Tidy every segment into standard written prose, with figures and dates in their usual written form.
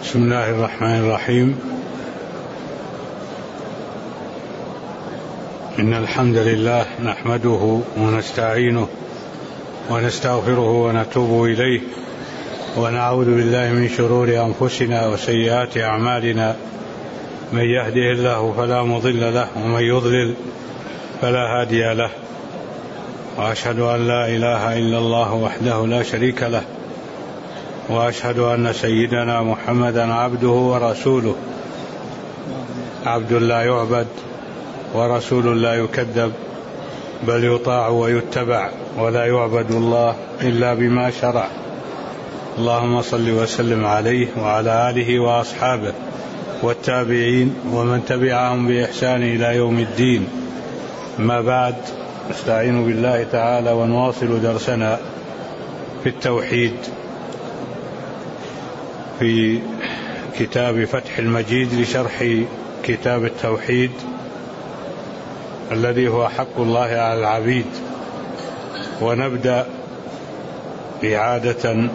بسم الله الرحمن الرحيم. إن الحمد لله نحمده ونستعينه ونستغفره ونتوب إليه ونعوذ بالله من شرور أنفسنا وسيئات أعمالنا. من يهده الله فلا مضل له ومن يضلل فلا هادي له، وأشهد أن لا إله إلا الله وحده لا شريك له، وأشهد أن سيدنا محمدا عبده ورسوله، عبد لا يعبد ورسول لا يكذب، بل يطاع ويتبع، ولا يعبد الله إلا بما شرع. اللهم صل وسلم عليه وعلى آله وأصحابه والتابعين ومن تبعهم بإحسان إلى يوم الدين. ما بعد، نستعين بالله تعالى ونواصل درسنا في التوحيد في كتاب فتح المجيد لشرح كتاب التوحيد الذي هو حق الله على العبيد. ونبدأ إعادة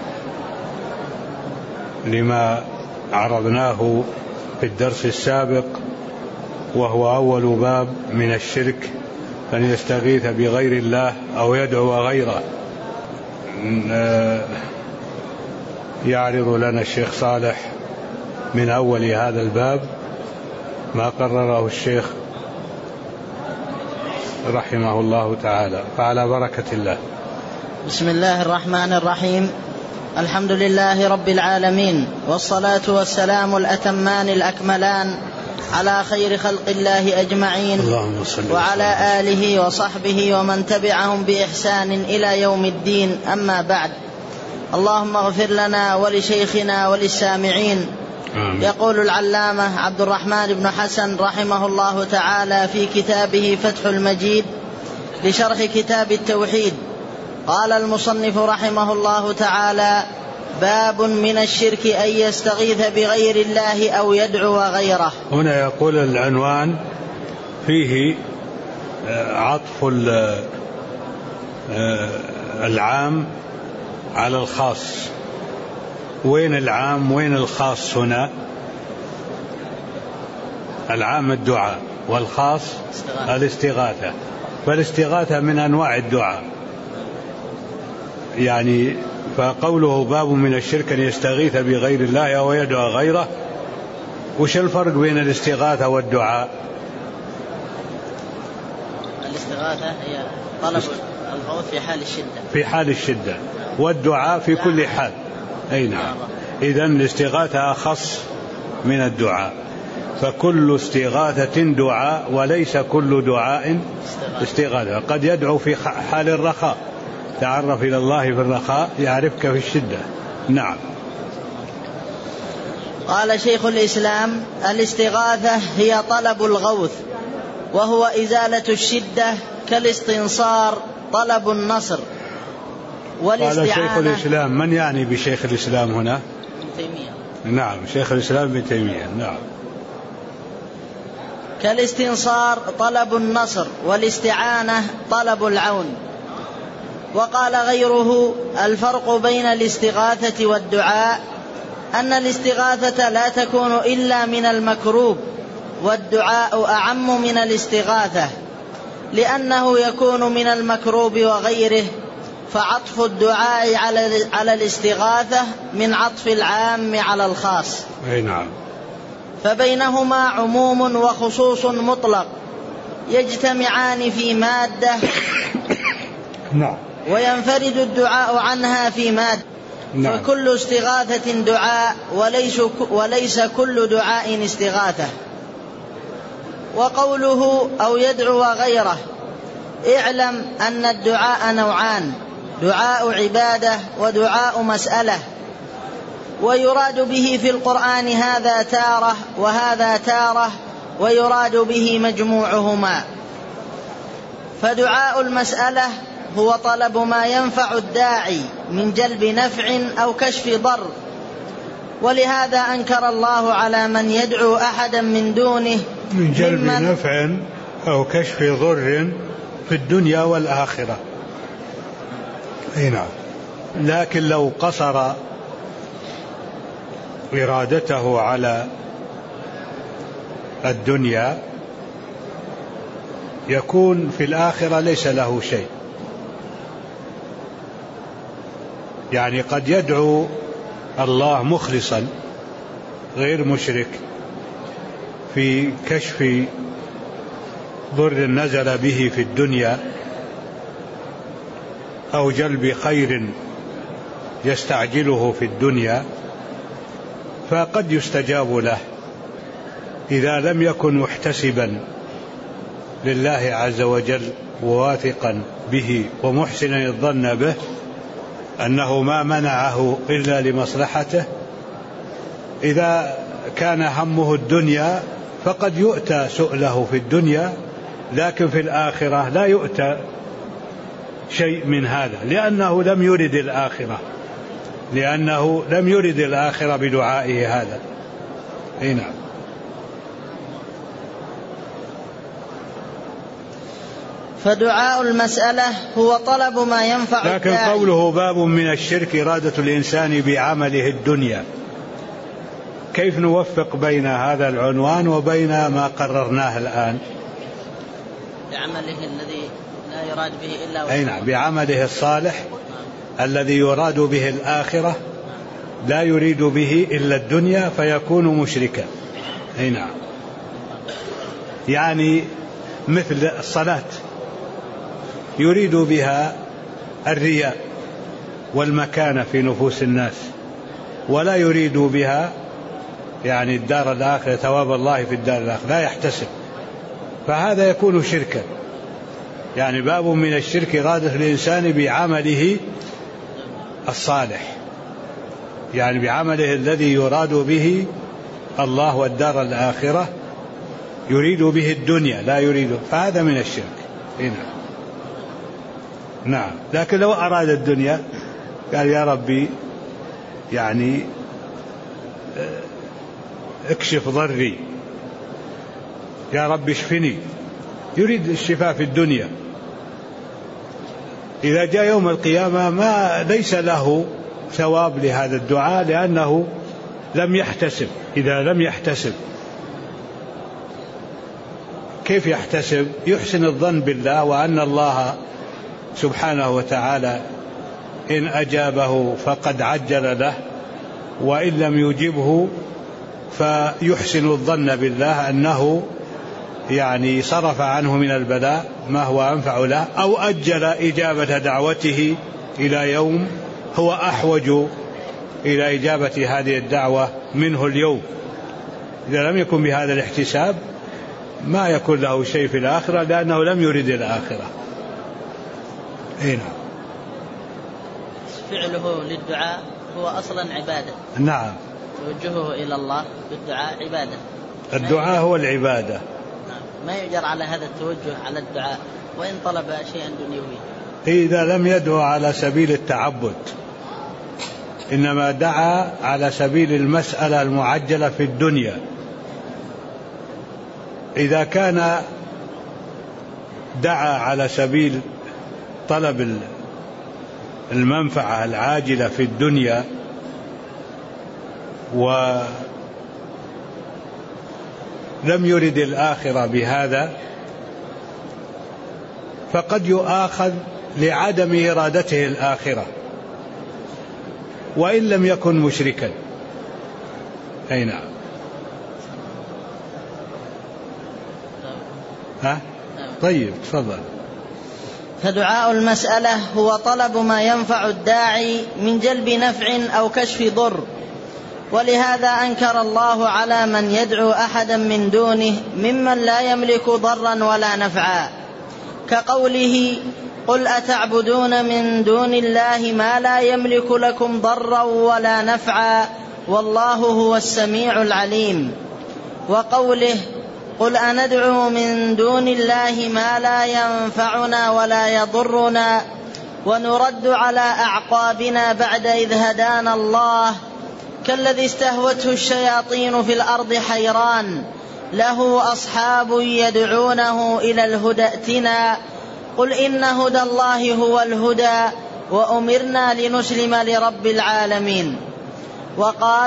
لما عرضناه في الدرس السابق، وهو أول باب من الشرك، أن يستغيث بغير الله أو يدعو غيره. يعرض لنا الشيخ صالح من أول هذا الباب ما قرره الشيخ رحمه الله تعالى، فعلى بركة الله. بسم الله الرحمن الرحيم. الحمد لله رب العالمين، والصلاة والسلام الأتمان الأكملان على خير خلق الله أجمعين، وعلى آله وصحبه ومن تبعهم بإحسان إلى يوم الدين. أما بعد، اللهم اغفر لنا ولشيخنا وللسامعين. يقول العلامة عبد الرحمن بن حسن رحمه الله تعالى في كتابه فتح المجيد لشرح كتاب التوحيد، قال المصنف رحمه الله تعالى: باب من الشرك أن يستغيث بغير الله أو يدعو غيره. هنا يقول العنوان فيه عطف العام على الخاص. وين العام وين الخاص هنا؟ العام الدعاء والخاص الاستغاثة. فالاستغاثة من أنواع الدعاء، يعني فقوله باب من الشرك أن يستغيث بغير الله أو يدعو غيره، وش الفرق بين الاستغاثة والدعاء؟ الاستغاثة هي طلب الغوث في حال الشدة، في حال الشدة، والدعاء في كل حال. أي نعم. إذن الاستغاثة أخص من الدعاء، فكل استغاثة دعاء وليس كل دعاء استغاثة. قد يدعو في حال الرخاء، تعرف إلى الله في الرخاء يعرفك في الشدة. نعم. قال شيخ الإسلام: الاستغاثة هي طلب الغوث، وهو إزالة الشدة، كالاستنصار طلب النصر والاستعانة. قال شيخ الإسلام، من يعني بشيخ الإسلام هنا؟ ابن تيمية. نعم، شيخ الإسلام ابن تيمية. نعم. كالاستنصار طلب النصر والاستعانة طلب العون. وقال غيره: الفرق بين الاستغاثة والدعاء أن الاستغاثة لا تكون إلا من المكروب، والدعاء أعم من الاستغاثة، لأنه يكون من المكروب وغيره، فعطف الدعاء على الاستغاثة من عطف العام على الخاص. أي نعم. فبينهما عموم وخصوص مطلق يجتمعان في مادة، نعم، وينفرد الدعاء عنها في مادة. نعم. فكل استغاثة دعاء وليس كل دعاء استغاثة. وقوله أو يدعو غيره: اعلم أن الدعاء نوعان: دعاء عبادة ودعاء مسألة، ويراد به في القرآن هذا تارة وهذا تارة، ويراد به مجموعهما. فدعاء المسألة هو طلب ما ينفع الداعي من جلب نفع أو كشف ضر، ولهذا أنكر الله على من يدعو أحدا من دونه من جلب نفع أو كشف ضر في الدنيا والآخرة. أي نعم. لكن لو قصر إرادته على الدنيا يكون في الآخرة ليس له شيء. يعني قد يدعو الله مخلصا غير مشرك في كشف ضر نزل به في الدنيا أو جلب خير يستعجله في الدنيا، فقد يستجاب له إذا لم يكن محتسبا لله عز وجل وواثقا به ومحسنا الظن به أنه ما منعه إلا لمصلحته. إذا كان همه الدنيا فقد يؤتى سؤله في الدنيا، لكن في الآخرة لا يؤتى شيء من هذا، لأنه لم يرد الآخرة بدعائه هذا. نعم. فدعاء المسألة هو طلب ما ينفع لكن الداعي. قوله باب من الشرك إرادة الإنسان بعمله الدنيا، كيف نوفق بين هذا العنوان وبين ما قررناه الآن؟ بعمله الذي لا يراد به إلا وجهه. نعم، بعمله الصالح الذي يراد به الآخرة لا يريد به إلا الدنيا فيكون مشركا. نعم. يعني مثل الصلاة يريد بها الرياء والمكانة في نفوس الناس، ولا يريد بها يعني الدار الآخرة، ثواب الله في الدار الآخرة، لا يحتسب، فهذا يكون شركا. يعني باب من الشرك إرادة الإنسان بعمله الصالح، يعني بعمله الذي يراد به الله والدار الآخرة، يريد به الدنيا لا يريد، فهذا من الشرك. نعم. لكن لو أراد الدنيا قال يا ربي يعني اكشف ضري، يا رب اشفني، يريد الشفاء في الدنيا، إذا جاء يوم القيامة ما ليس له ثواب لهذا الدعاء، لأنه لم يحتسب. إذا لم يحتسب كيف يحتسب؟ يحسن الظن بالله وأن الله سبحانه وتعالى إن أجابه فقد عجل له، وإن لم يجبه فيحسن الظن بالله أنه يعني صرف عنه من البلاء ما هو أنفع له، أو أجل إجابة دعوته إلى يوم هو أحوج إلى إجابة هذه الدعوة منه اليوم. إذا لم يكن بهذا الاحتساب ما يكون له شيء في الآخرة، لأنه لم يرد الآخرة. نعم. فعله للدعاء هو أصلا عبادة. نعم. توجهه إلى الله بالدعاء عبادة. الدعاء هو العبادة. ما يجر على هذا التوجه على الدعاء وإن طلب شيئا دنيوي. إذا لم يدعو على سبيل التعبد، إنما دعا على سبيل المسألة المعجلة في الدنيا. إذا كان دعا على سبيل طلب المنفعة العاجلة في الدنيا ولم يرد الآخرة بهذا، فقد يؤاخذ لعدم إرادته الآخرة وإن لم يكن مشركا. أي نعم. طيب تفضل. فدعاء المسألة هو طلب ما ينفع الداعي من جلب نفع أو كشف ضر، ولهذا أنكر الله على من يدعو أحدا من دونه ممن لا يملك ضرا ولا نفعا، كقوله قل أتعبدون من دون الله ما لا يملك لكم ضرا ولا نفعا والله هو السميع العليم، وقوله قل أندعو من دون الله ما لا ينفعنا ولا يضرنا ونرد على أعقابنا بعد إذ هدانا الله، كالذي استهوته الشياطين في الأرض حيران له أصحاب يدعونه إلى الهدى ائتنا قل إن هدى الله هو الهدى وأمرنا لنسلم لرب العالمين. وقال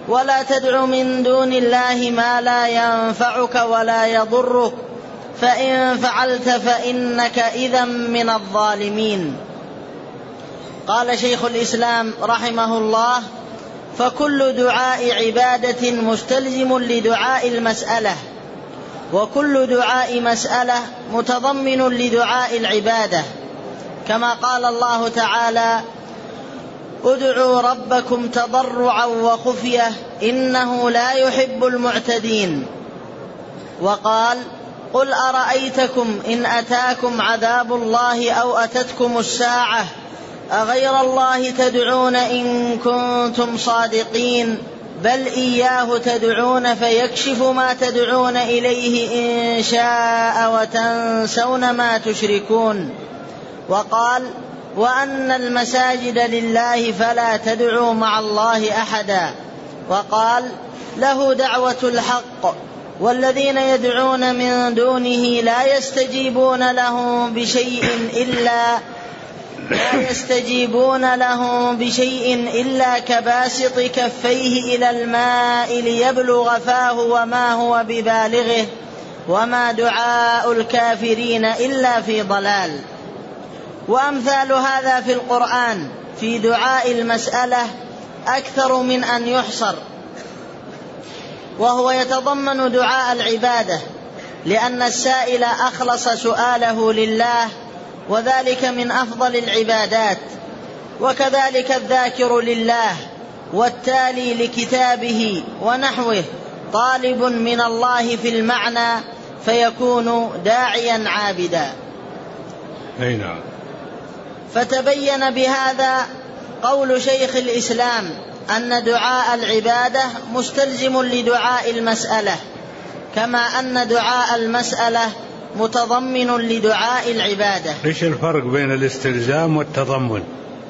ولا تدع من دون الله ما لا ينفعك ولا يضرك فإن فعلت فإنك إذا من الظالمين. قال شيخ الإسلام رحمه الله: فكل دعاء عبادة مستلزم لدعاء المسألة، وكل دعاء مسألة متضمن لدعاء العبادة، كما قال الله تعالى: ادعوا ربكم تضرعا وخفية إنه لا يحب المعتدين. وقال: قل أرأيتكم إن أتاكم عذاب الله أو أتتكم الساعة أغير الله تدعون إن كنتم صادقين بل إياه تدعون فيكشف ما تدعون إليه إن شاء وتنسون ما تشركون. وقال: وأن المساجد لله فلا تدعوا مع الله أحدا. وقال: له دعوة الحق والذين يدعون من دونه لا يستجيبون لهم بشيء إلا كباسط كفيه إلى الماء ليبلغ فاه وما هو ببالغه وما دعاء الكافرين إلا في ضلال. وأمثال هذا في القرآن في دعاء المسألة أكثر من أن يحصر، وهو يتضمن دعاء العبادة، لأن السائل أخلص سؤاله لله، وذلك من أفضل العبادات. وكذلك الذاكر لله والتالي لكتابه ونحوه طالب من الله في المعنى فيكون داعيا عابدا. أي نعم. فتبين بهذا قول شيخ الإسلام أن دعاء العبادة مستلزم لدعاء المسألة، كما أن دعاء المسألة متضمن لدعاء العبادة. إيش الفرق بين الاستلزام والتضمن؟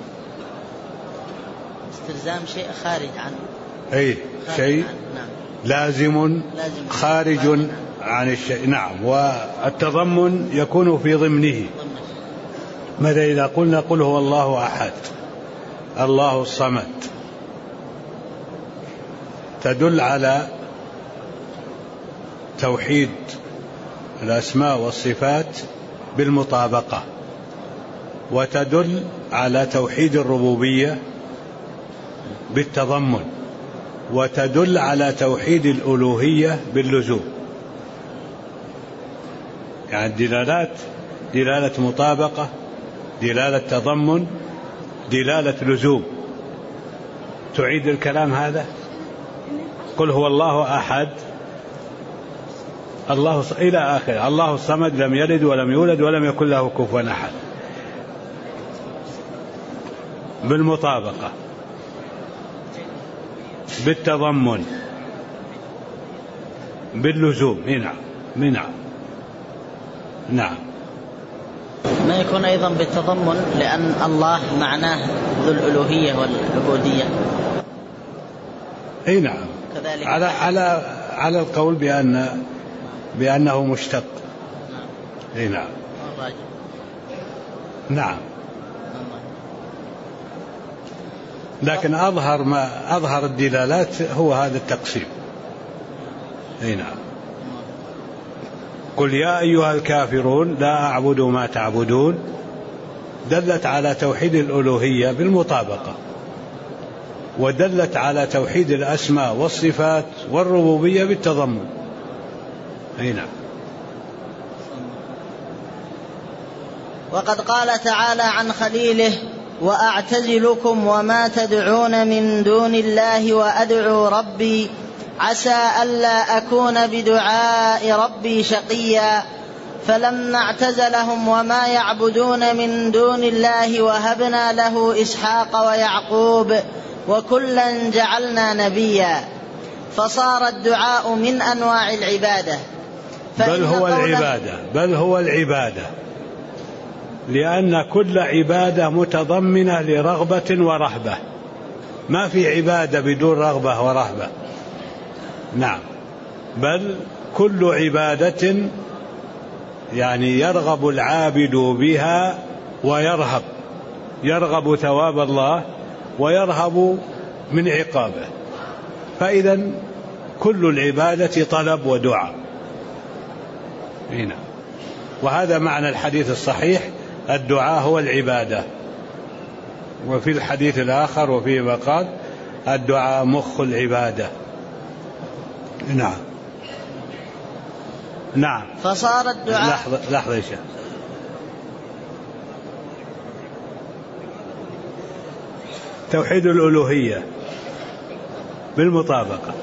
استلزام شيء خارج عنه، أي شيء نعم. لازم خارج عن الشيء، نعم. والتضمن يكون في ضمنه. ماذا إذا قلنا قل هو الله أحد الله الصمد، تدل على توحيد الأسماء والصفات بالمطابقة، وتدل على توحيد الربوبية بالتضمن، وتدل على توحيد الألوهية باللزوم. يعني الدلالات دلالة مطابقة، دلالة تضمن، دلالة لزوم. تعيد الكلام هذا؟ قل هو الله أحد الله إلى آخر، الله الصمد لم يلد ولم يولد ولم يكن له كفوا أحد، بالمطابقة بالتضمن باللزوم. نعم. ما يكون أيضا بالتضمن لأن الله معناه ذو الألوهية والعبودية. أي نعم، على القول بأنه مشتق. أي نعم. نعم. لكن أظهر الدلالات هو هذا التقسيم. أي نعم. قل يا أيها الكافرون لا أعبد ما تعبدون دلت على توحيد الألوهية بالمطابقة، ودلت على توحيد الأسماء والصفات والربوبية بالتضمن. أي نعم. وقد قال تعالى عن خليله: وأعتزلكم وما تدعون من دون الله وأدعو ربي عسى ألا أكون بدعاء ربي شقيا. فلما اعتزلهم وما يعبدون من دون الله وهبنا له إسحاق ويعقوب وكلا جعلنا نبيا. فصار الدعاء من أنواع العبادة، بل هو العبادة، لأن كل عبادة متضمنة لرغبة ورهبة، ما في عبادة بدون رغبة ورهبة. نعم، بل كل عبادة يعني يرغب العابد بها يرغب ثواب الله ويرهب من عقابه، فإذا كل العبادة طلب ودعاء. هنا وهذا معنى الحديث الصحيح: الدعاء هو العبادة. وفي الحديث الآخر وفيه مقال: الدعاء مخ العبادة. نعم. نعم. فصار الدعاء لحظة يا شيخ. توحيد الألوهية بالمطابقة،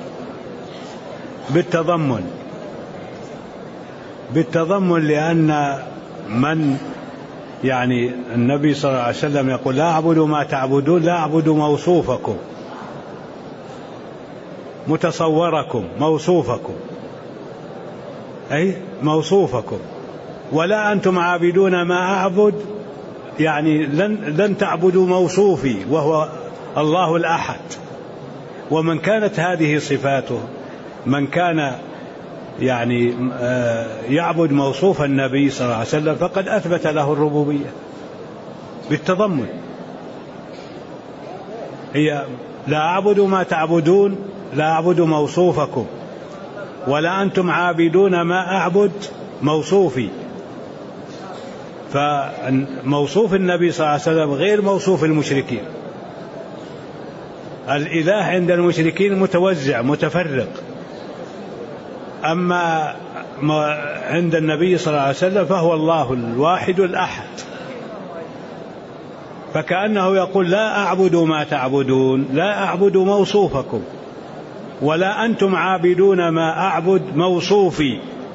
بالتضمن، لأن من يعني النبي صلى الله عليه وسلم يقول: لا أعبد ما تعبدون، لا أعبد موصوفكم، متصوركم، موصوفكم، أي موصوفكم، ولا أنتم عابدون ما أعبد، يعني لن تعبدوا موصوفي وهو الله الأحد. ومن كانت هذه صفاته، من كان يعني يعبد موصوف النبي صلى الله عليه وسلم فقد أثبت له الربوبية بالتضمن. هي: لا أعبد ما تعبدون، لا أعبد موصوفكم، ولا أنتم عابدون ما أعبد موصوفي. فموصوف النبي صلى الله عليه وسلم غير موصوف المشركين. الإله عند المشركين متوزع متفرق، أما عند النبي صلى الله عليه وسلم فهو الله الواحد الأحد. فكأنه يقول: لا أعبد ما تعبدون، لا أعبد موصوفكم، ولا أنتم عابدون ما أعبد موصوفي.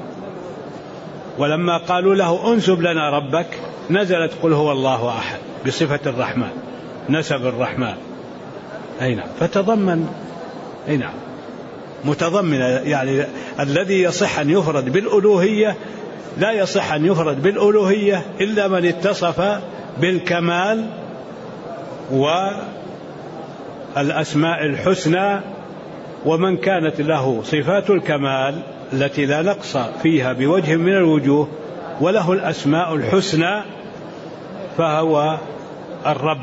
ولما قالوا له: انسب لنا ربك، نزلت: قل هو الله أحد، بصفة الرحمن، نسب الرحمن. أي نعم. فتضمن، أي نعم، متضمن، يعني الذي يصح أن يفرد بالألوهية لا يصح أن يفرد بالألوهية إلا من اتصف بالكمال والأسماء الحسنى، ومن كانت له صفات الكمال التي لا نقص فيها بوجه من الوجوه، وله الأسماء الحسنى، فهو الرب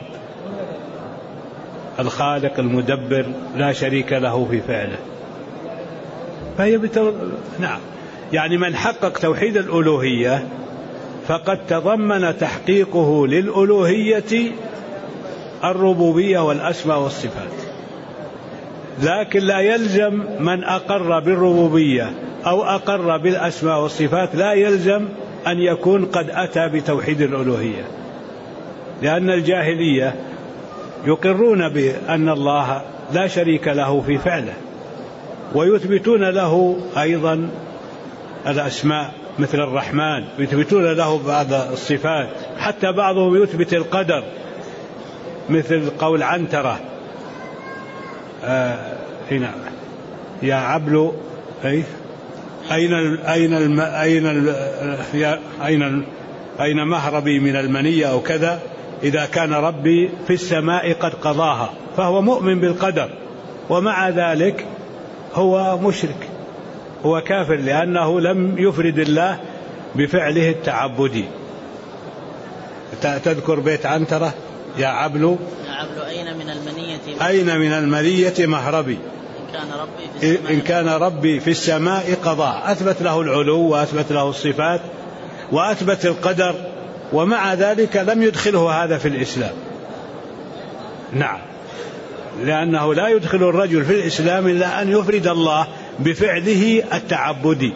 الخالق المدبر لا شريك له في فعله. فهي نعم، يعني من حقق توحيد الألوهية فقد تضمن تحقيقه للألوهية الربوبية والأسماء والصفات. لكن لا يلزم من أقر بالربوبية أو أقر بالأسماء والصفات، لا يلزم أن يكون قد أتى بتوحيد الألوهية، لأن الجاهلية يقرون بأن الله لا شريك له في فعله، ويثبتون له أيضا الأسماء مثل الرحمن، يثبتون له بعض الصفات، حتى بعضهم يثبت القدر مثل قول عنترة: هنا يا عبل أين مهربي من المنية أو كذا، إذا كان ربي في السماء قد قضاها. فهو مؤمن بالقدر، ومع ذلك هو مشرك، هو كافر، لأنه لم يفرد الله بفعله التعبدي. تذكر بيت عنترة: يا عبل أين من المنية مهربي، إن كان ربي في السماء قضاء. أثبت له العلو وأثبت له الصفات وأثبت القدر، ومع ذلك لم يدخله هذا في الإسلام. نعم، لأنه لا يدخل الرجل في الإسلام إلا أن يفرد الله بفعله التعبدي،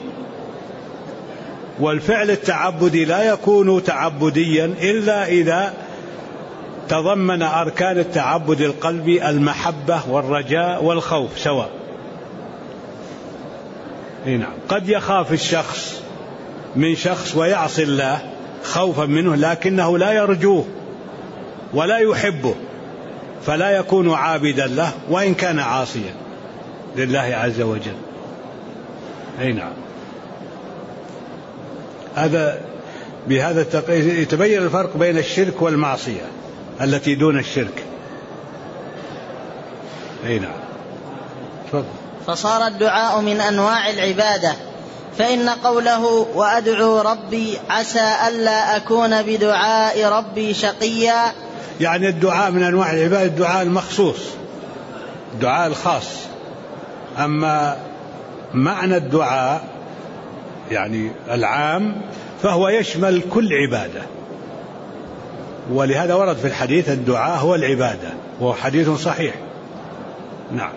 والفعل التعبدي لا يكون تعبديا إلا إذا تضمن أركان التعبد القلبي: المحبة والرجاء والخوف سواء. نعم. قد يخاف الشخص من شخص ويعصي الله خوفا منه، لكنه لا يرجوه ولا يحبه، فلا يكون عابدا له وإن كان عاصيا لله عز وجل. أي نعم. بهذا يتبين الفرق بين الشرك والمعصية التي دون الشرك. أي نعم. فصار الدعاء من أنواع العبادة، فإن قوله: وأدعو ربي عسى ألا أكون بدعاء ربي شقيا، يعني الدعاء من أنواع العبادة، الدعاء المخصوص، الدعاء الخاص، أما معنى الدعاء يعني العام فهو يشمل كل عبادة، ولهذا ورد في الحديث الدعاء هو العبادة، وهو حديث صحيح. نعم.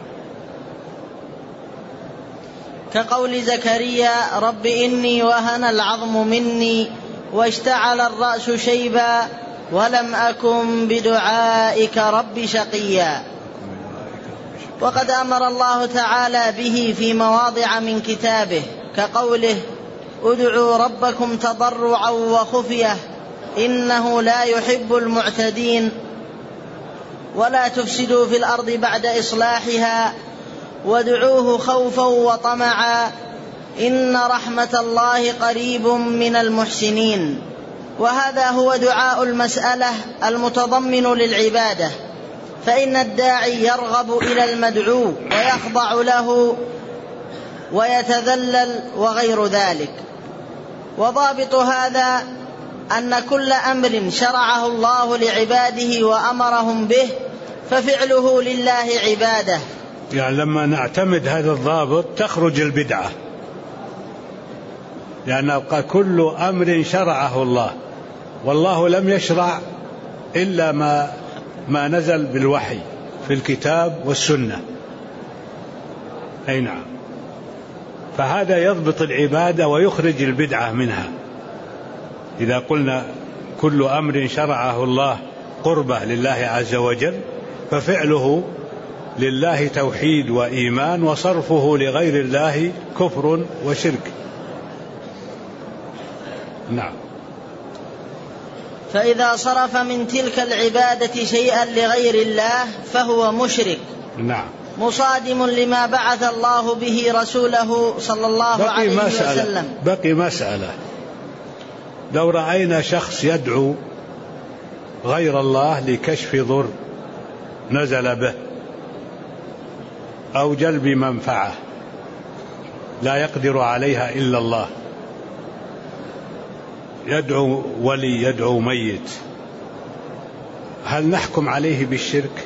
كقول زكريا رب إني وهن العظم مني واشتعل الرأس شيبا ولم أكن بدعائك رب شقيا. وقد أمر الله تعالى به في مواضع من كتابه كقوله ادعوا ربكم تضرعا وخفية إنه لا يحب المعتدين ولا تفسدوا في الأرض بعد إصلاحها وادعوه خوفا وطمعا إن رحمة الله قريب من المحسنين. وهذا هو دعاء المسألة المتضمن للعبادة، فإن الداعي يرغب إلى المدعو ويخضع له ويتذلل وغير ذلك. وضابط هذا أن كل أمر شرعه الله لعباده وأمرهم به ففعله لله عبادة. يعني لما نعتمد هذا الضابط تخرج البدعة، لأن كل أمر شرعه الله، والله لم يشرع إلا ما نزل بالوحي في الكتاب والسنة. أي نعم. فهذا يضبط العبادة ويخرج البدعة منها. إذا قلنا كل أمر شرعه الله قربة لله عز وجل ففعله لله توحيد وإيمان، وصرفه لغير الله كفر وشرك. نعم. فإذا صرف من تلك العبادة شيئا لغير الله فهو مشرك. نعم. مصادم لما بعث الله به رسوله صلى الله عليه وسلم. بقي مسألة، لو رأينا شخص يدعو غير الله لكشف ضر نزل به أو جلب منفعة لا يقدر عليها إلا الله، يدعو ولي، يدعو ميت، هل نحكم عليه بالشرك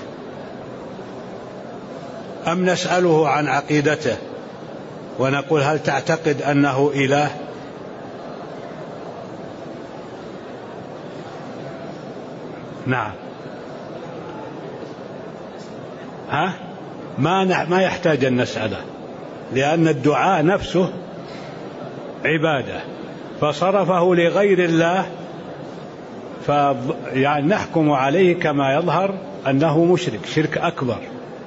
أم نسأله عن عقيدته ونقول هل تعتقد أنه إله؟ نعم. ما يحتاج أن نسأله، لأن الدعاء نفسه عبادة، فصرفه لغير الله يعني نحكم عليه كما يظهر أنه مشرك، شرك أكبر.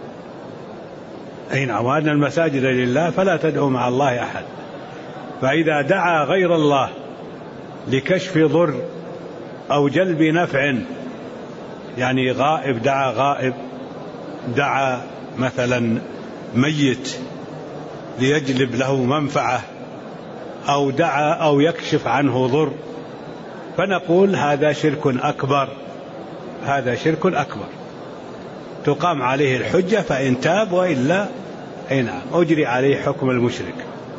أي نعم. وأن المساجد لله فلا تدعوا مع الله أحد. فإذا دعا غير الله لكشف ضر أو جلب نفع، يعني غائب دعا غائب، دعا مثلا ميت ليجلب له منفعة، أو دعا أو يكشف عنه ضر، فنقول هذا شرك أكبر، هذا شرك أكبر، تقام عليه الحجة فإن تاب، وإلا أي نعم أجري عليه حكم المشرك.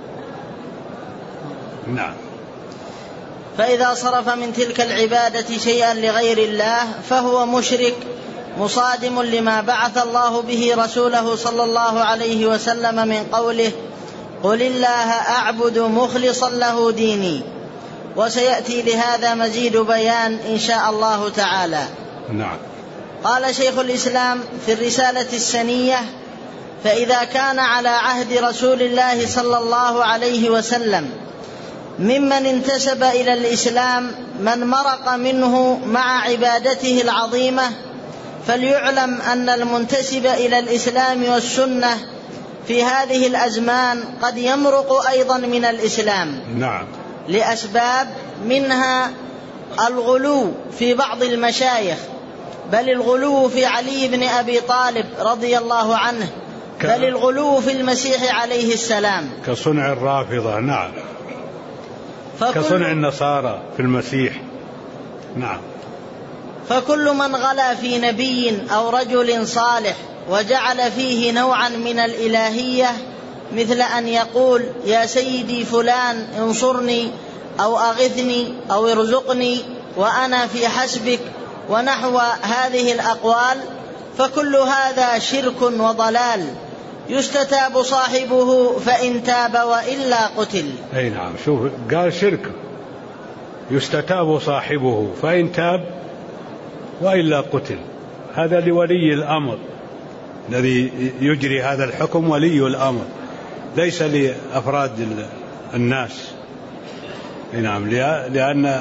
نعم. فإذا صرف من تلك العبادة شيئا لغير الله فهو مشرك مصادم لما بعث الله به رسوله صلى الله عليه وسلم من قوله قل الله أعبد مخلصا له ديني. وسيأتي لهذا مزيد بيان إن شاء الله تعالى. نعم. قال شيخ الإسلام في الرسالة السنية فإذا كان على عهد رسول الله صلى الله عليه وسلم ممن انتسب إلى الإسلام من مرق منه مع عبادته العظيمة، فليعلم أن المنتسب إلى الإسلام والسنة في هذه الأزمان قد يمرق أيضا من الإسلام. نعم. لأسباب، منها الغلو في بعض المشايخ، بل الغلو في علي بن أبي طالب رضي الله عنه، بل الغلو في المسيح عليه السلام كصنع الرافضة. نعم. كصنع النصارى في المسيح. نعم. فكل من غلا في نبي أو رجل صالح وجعل فيه نوعا من الإلهية، مثل أن يقول يا سيدي فلان انصرني أو أغثني أو ارزقني وأنا في حسبك، ونحو هذه الأقوال، فكل هذا شرك وضلال يستتاب صاحبه فإن تاب وإلا قتل. أي نعم، شوف قال شرك، يستتاب صاحبه فإن تاب وإلا قتل. هذا لولي الأمر الذي يجري هذا الحكم، ولي الأمر، ليس لأفراد الناس. نعم، لأن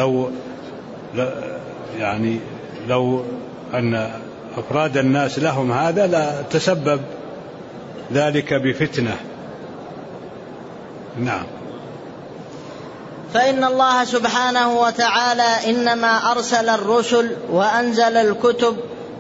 لو أن أفراد الناس لهم هذا لا تسبب ذلك بفتنة. نعم. فإن الله سبحانه وتعالى إنما أرسل الرسل وأنزل الكتب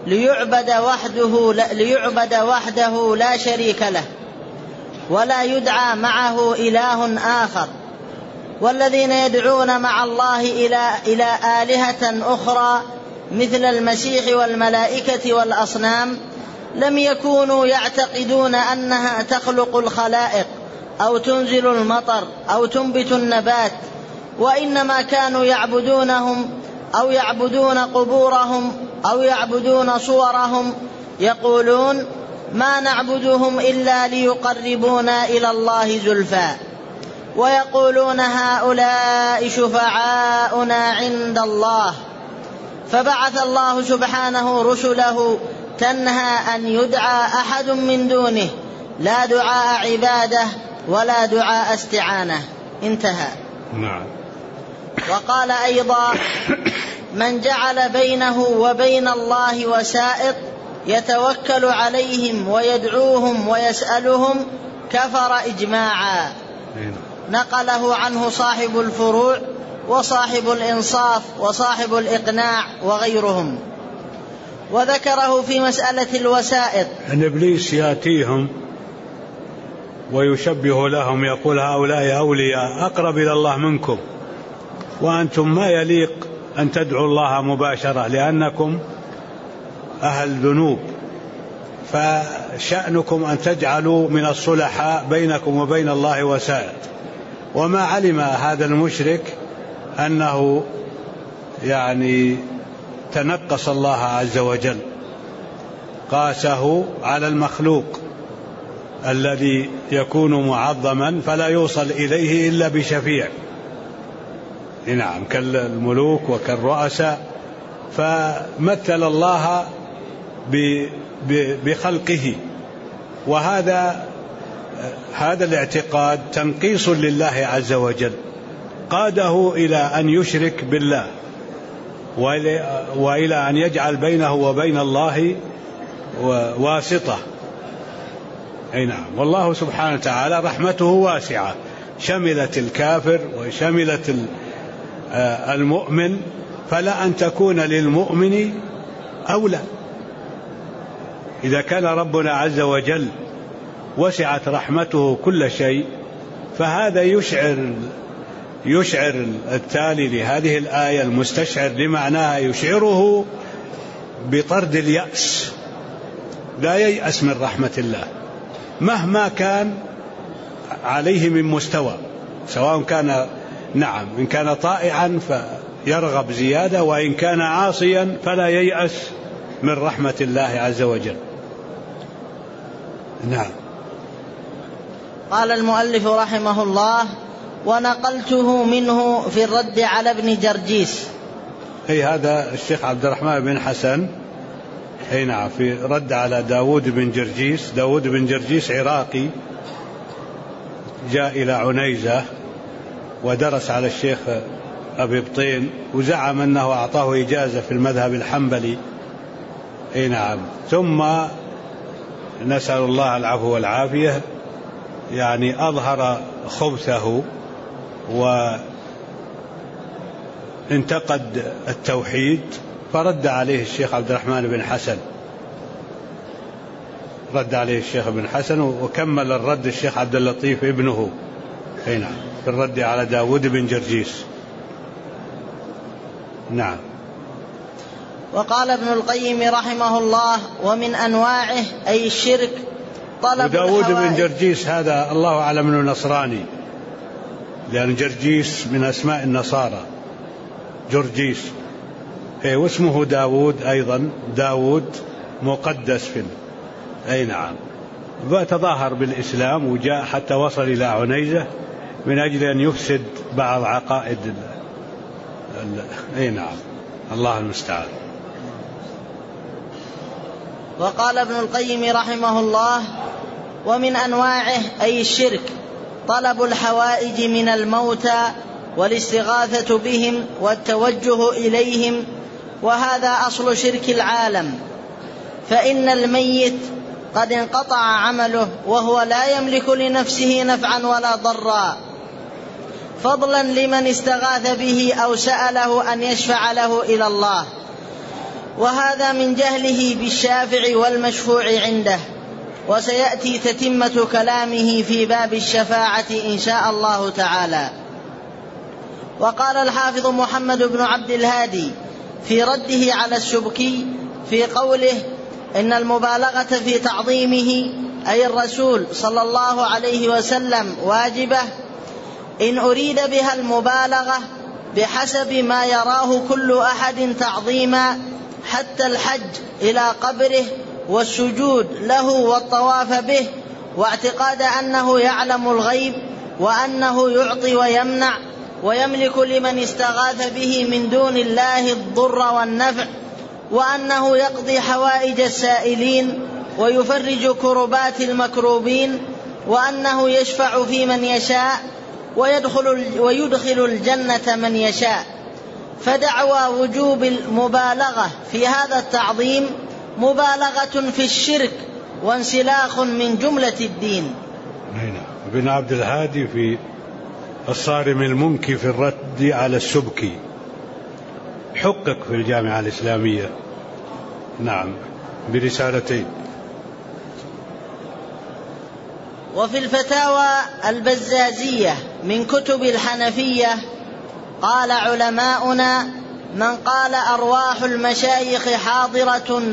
ليعبد وحده لا شريك له، ولا يدعى معه إله آخر. والذين يدعون مع الله إلى آلهة أخرى مثل المسيح والملائكة والأصنام لم يكونوا يعتقدون أنها تخلق الخلائق أو تنزل المطر أو تنبت النبات، وإنما كانوا يعبدونهم أو يعبدون قبورهم أو يعبدون صورهم، يقولون ما نعبدهم إلا ليقربونا إلى الله زلفى، ويقولون هؤلاء شفعاؤنا عند الله. فبعث الله سبحانه رسله تنهى أن يدعى أحد من دونه، لا دعاء عبادة ولا دعاء استعانة. انتهى. نعم. وقال أيضا من جعل بينه وبين الله وسائط يتوكل عليهم ويدعوهم ويسألهم كفر إجماعا. نقله عنه صاحب الفروع وصاحب الإنصاف وصاحب الإقناع وغيرهم. وذكره في مسألة الوسائط أن إبليس يأتيهم ويشبه لهم، يقول هؤلاء أولياء أقرب إلى الله منكم، وأنتم ما يليق أن تدعوا الله مباشرة لأنكم أهل ذنوب، فشأنكم أن تجعلوا من الصلحاء بينكم وبين الله وسائط. وما علم هذا المشرك أنه تنقص الله عز وجل، قاسه على المخلوق الذي يكون معظما فلا يوصل إليه إلا بشفيع. نعم، كالملوك وكالرؤساء. فمثل الله بخلقه، وهذا الاعتقاد تنقيص لله عز وجل، قاده إلى أن يشرك بالله وإلى أن يجعل بينه وبين الله واسطة. أي نعم. والله سبحانه وتعالى رحمته واسعة، شملت الكافر وشملت المؤمن، فلا أن تكون للمؤمن أولى. إذا كان ربنا عز وجل وسعت رحمته كل شيء، فهذا يشعر التالي لهذه الآية المستشعر لمعناها، يشعره بطرد اليأس. لا ييأس من رحمة الله مهما كان عليه من مستوى، سواء كان إن كان طائعا فيرغب زيادة، وإن كان عاصيا فلا ييأس من رحمة الله عز وجل. نعم. قال المؤلف رحمه الله: ونقلته منه في الرد على ابن جرجيس. أي هذا الشيخ عبد الرحمن بن حسن، أي نعم، في رد على داود بن جرجيس. داود بن جرجيس عراقي، جاء إلى عنيزة ودرس على الشيخ أبي بطين، وزعم أنه أعطاه إجازة في المذهب الحنبلي. أي نعم. ثم نسأل الله العفو والعافية، أظهر خبثه وانتقد التوحيد، فرد عليه الشيخ عبد الرحمن بن حسن، رد عليه الشيخ بن حسن، وكمل الرد الشيخ عبد اللطيف ابنه، أي نعم، في الرد على داود بن جرجيس. نعم. وقال ابن القيم رحمه الله: ومن أنواعه أي الشرك طلب وداود بن جرجيس هذا الله أعلم أنه نصراني، لأن جرجيس من أسماء النصارى، جرجيس. واسمه داود أيضا، داود مقدس أي نعم. تظاهر بالإسلام وجاء حتى وصل إلى عنيزة من أجل أن يفسد بعض عقائد أي نعم، الله المستعان. وقال ابن القيم رحمه الله: ومن أنواعه أي الشرك طلب الحوائج من الموتى والاستغاثة بهم والتوجه إليهم، وهذا أصل شرك العالم، فإن الميت قد انقطع عمله وهو لا يملك لنفسه نفعا ولا ضرا، فضلا لمن استغاث به أو سأله أن يشفع له إلى الله، وهذا من جهله بالشافع والمشفوع عنده، وسيأتي تتمة كلامه في باب الشفاعة إن شاء الله تعالى. وقال الحافظ محمد بن عبد الهادي في رده على السبكي في قوله: إن المبالغة في تعظيمه أي الرسول صلى الله عليه وسلم واجبة، إن أريد بها المبالغة بحسب ما يراه كل أحد تعظيما، حتى الحج إلى قبره والسجود له والطواف به، واعتقاد أنه يعلم الغيب وأنه يعطي ويمنع ويملك لمن استغاث به من دون الله الضر والنفع، وأنه يقضي حوائج السائلين ويفرج كربات المكروبين، وأنه يشفع في من يشاء ويدخل الجنة من يشاء. فدعوى وجوب المبالغة في هذا التعظيم مبالغة في الشرك وانسلاخ من جملة الدين. ابن عبد الهادي في الصارم المنكي في الرد على السبكي حقق في الجامعة الإسلامية، نعم، برسالتين. وفي الفتاوى البزازية من كتب الحنفية قال علماؤنا: من قال أرواح المشايخ حاضرة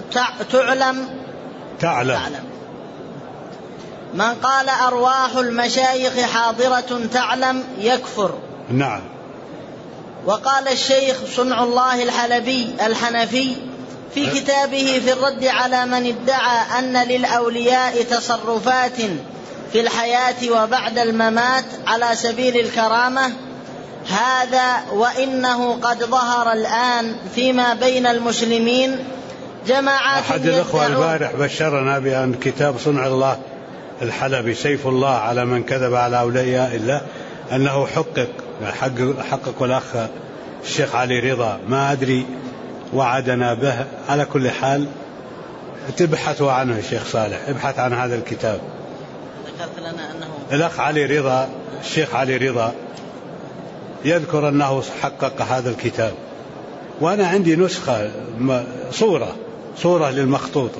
تعلم من قال أرواح المشايخ حاضرة تعلم يكفر. نعم. وقال الشيخ صنع الله الحنفي في كتابه في الرد على من ادعى أن للأولياء تصرفات في الحياة وبعد الممات على سبيل الكرامة: هذا وإنه قد ظهر الآن فيما بين المسلمين جماعات. أحد الأخوة البارح بشرنا بأن كتاب صنع الله الحلبي سيف الله على من كذب على أولياء الله أنه حقق الأخ الشيخ علي رضا، ما أدري وعدنا به. على كل حال تبحثوا عنه الشيخ صالح، ابحث عن هذا الكتاب. ذكرت لنا أنه الأخ علي رضا، الشيخ علي رضا يذكر أنه حقق هذا الكتاب، وأنا عندي نسخة صورة للمخطوطة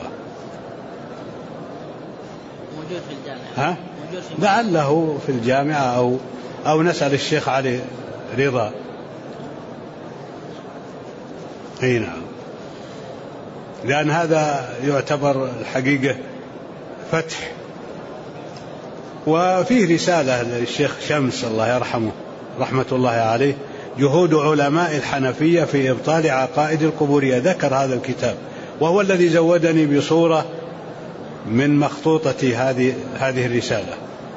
موجود في الجامعة. لعله في الجامعة أو نسأل الشيخ علي رضا. اي نعم، لأن هذا يعتبر الحقيقة فتح. وفيه رسالة للشيخ شمس الله يرحمه رحمة الله عليه، جهود علماء الحنفية في إبطال عقائد القبورية، ذكر هذا الكتاب، وهو الذي زودني بصورة من مخطوطة هذه الرسالة.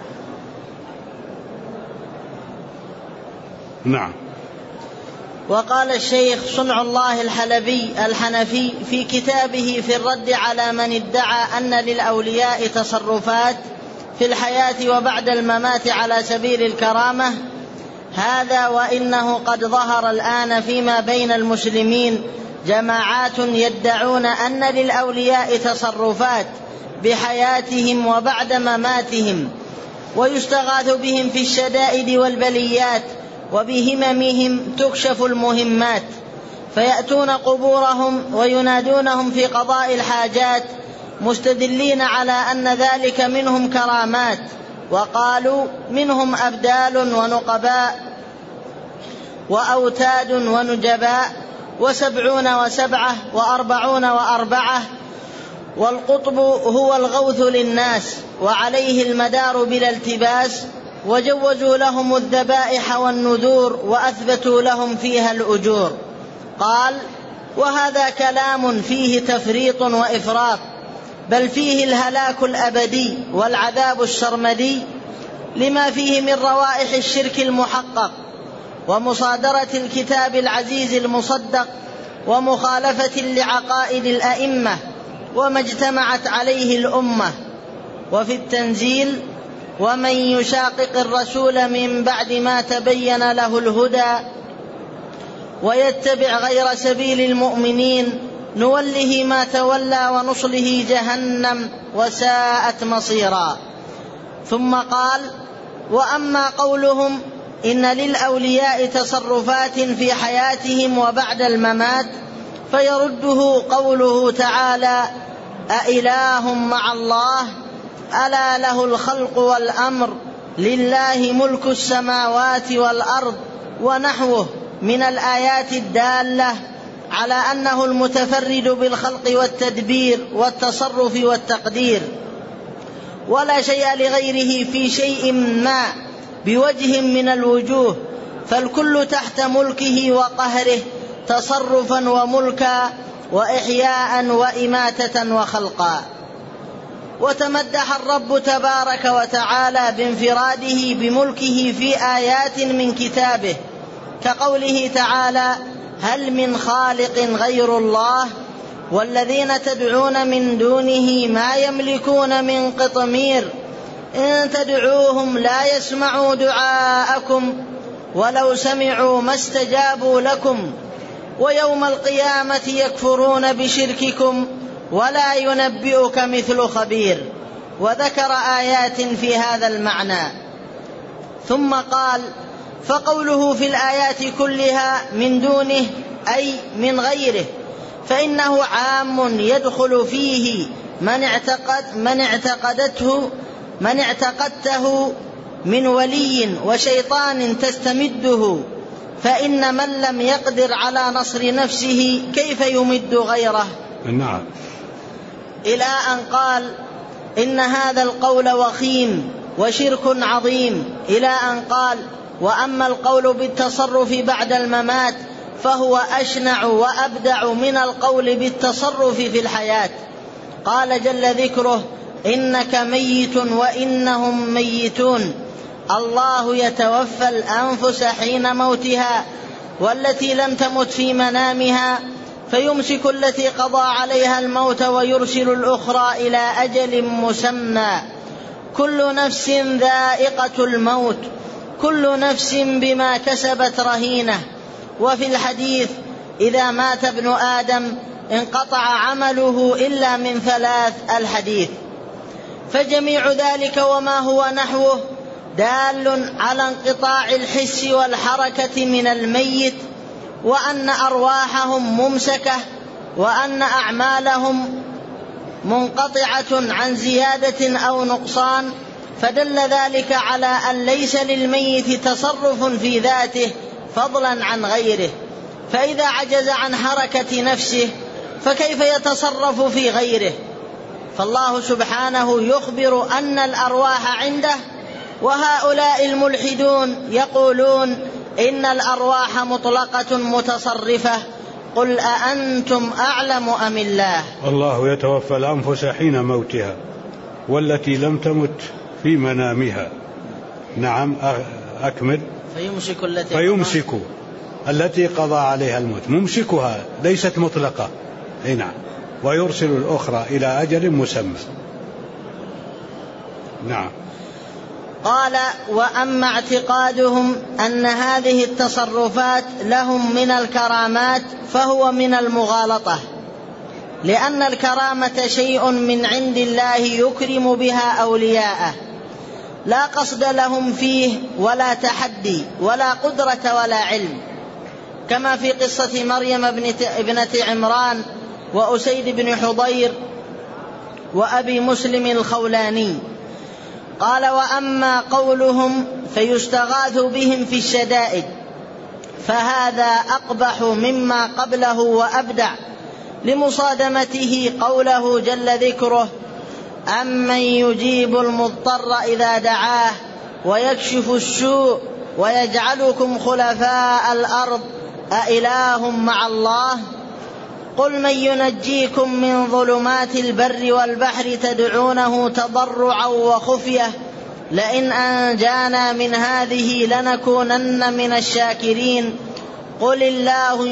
نعم. وقال الشيخ صنع الله الحنفي في كتابه في الرد على من ادعى أن للأولياء تصرفات في الحياة وبعد الممات على سبيل الكرامة: هذا وإنه قد ظهر الآن فيما بين المسلمين جماعات يدعون أن للأولياء تصرفات بحياتهم وبعد مماتهم، ويستغاث بهم في الشدائد والبليات، وبهممهم تكشف المهمات، فيأتون قبورهم وينادونهم في قضاء الحاجات مستدلين على أن ذلك منهم كرامات، وقالوا منهم أبدال ونقباء وأوتاد ونجباء 70 و7 و40 و4، والقطب هو الغوث للناس وعليه المدار بلا التباس، وجوزوا لهم الذبائح والنذور وأثبتوا لهم فيها الأجور. قال: وهذا كلام فيه تفريط وإفراط، بل فيه الهلاك الأبدي والعذاب السرمدي لما فيه من روائح الشرك المحقق ومصادرة الكتاب العزيز المصدق ومخالفة لعقائد الأئمة وما اجتمعت عليه الأمة. وفي التنزيل: ومن يشاقق الرسول من بعد ما تبين له الهدى ويتبع غير سبيل المؤمنين نوله ما تولى ونصله جهنم وساءت مصيرا. ثم قال: وأما قولهم إن للأولياء تصرفات في حياتهم وبعد الممات فيرده قوله تعالى: أإله مع الله ألا له الخلق والأمر لله ملك السماوات والأرض ونحوه من الآيات الدالة على أنه المتفرد بالخلق والتدبير والتصرف والتقدير، ولا شيء لغيره في شيء ما بوجه من الوجوه، فالكل تحت ملكه وقهره تصرفا وملكا وإحياء وإماتة وخلقا. وتمدح الرب تبارك وتعالى بانفراده بملكه في آيات من كتابه، كقوله تعالى: هل من خالق غير الله والذين تدعون من دونه ما يملكون من قطمير إن تدعوهم لا يسمعوا دعاءكم ولو سمعوا ما استجابوا لكم ويوم القيامة يكفرون بشرككم ولا ينبئك مثل خبير. وذكر آيات في هذا المعنى. ثم قال: فقوله في الآيات كلها من دونه أي من غيره، فإنه عام يدخل فيه من اعتقدته من ولي وشيطان تستمده، فإن من لم يقدر على نصر نفسه كيف يمد غيره. نعم. إلى أن قال: إن هذا القول وخيم وشرك عظيم، إلى أن قال: وأما القول بالتصرف بعد الممات فهو أشنع وأبدع من القول بالتصرف في الحياة. قال جل ذكره: إنك ميت وإنهم ميتون، الله يتوفى الأنفس حين موتها والتي لم تمت في منامها فيمسك التي قضى عليها الموت ويرسل الأخرى إلى أجل مسمى، كل نفس ذائقة الموت، كل نفس بما كسبت رهينة. وفي الحديث: إذا مات ابن آدم انقطع عمله إلا من ثلاث، الحديث. فجميع ذلك وما هو نحوه دال على انقطاع الحس والحركة من الميت، وأن أرواحهم ممسكة، وأن أعمالهم منقطعة عن زيادة أو نقصان، فدل ذلك على أن ليس للميت تصرف في ذاته فضلا عن غيره، فإذا عجز عن حركة نفسه فكيف يتصرف في غيره؟ فالله سبحانه يخبر أن الأرواح عنده، وهؤلاء الملحدون يقولون إن الأرواح مطلقة متصرفة. قل أأنتم أعلم أم الله؟ الله يتوفى الأنفس حين موتها والتي لم تمت في منامها. نعم، أكمل. فيمسك التي قضى عليها الموت، ممسكها ليست مطلقة. نعم. ويرسل الأخرى إلى أجل مسمى. نعم. قال: وأما اعتقادهم أن هذه التصرفات لهم من الكرامات فهو من المغالطة، لأن الكرامة شيء من عند الله يكرم بها أولياءه، لا قصد لهم فيه ولا تحدي ولا قدرة ولا علم، كما في قصة مريم ابنة عمران وأسيد بن حضير وأبي مسلم الخولاني. قال: وأما قولهم فيستغاث بهم في الشدائد فهذا أقبح مما قبله وأبدع، لمصادمته قوله جل ذكره: أمن يجيب المضطر إذا دعاه ويكشف السوء ويجعلكم خلفاء الأرض أإله مع الله. قل من ينجيكم من ظلمات البر والبحر تدعونه تضرعا وخفية لئن أنجانا من هذه لنكونن من الشاكرين قل الله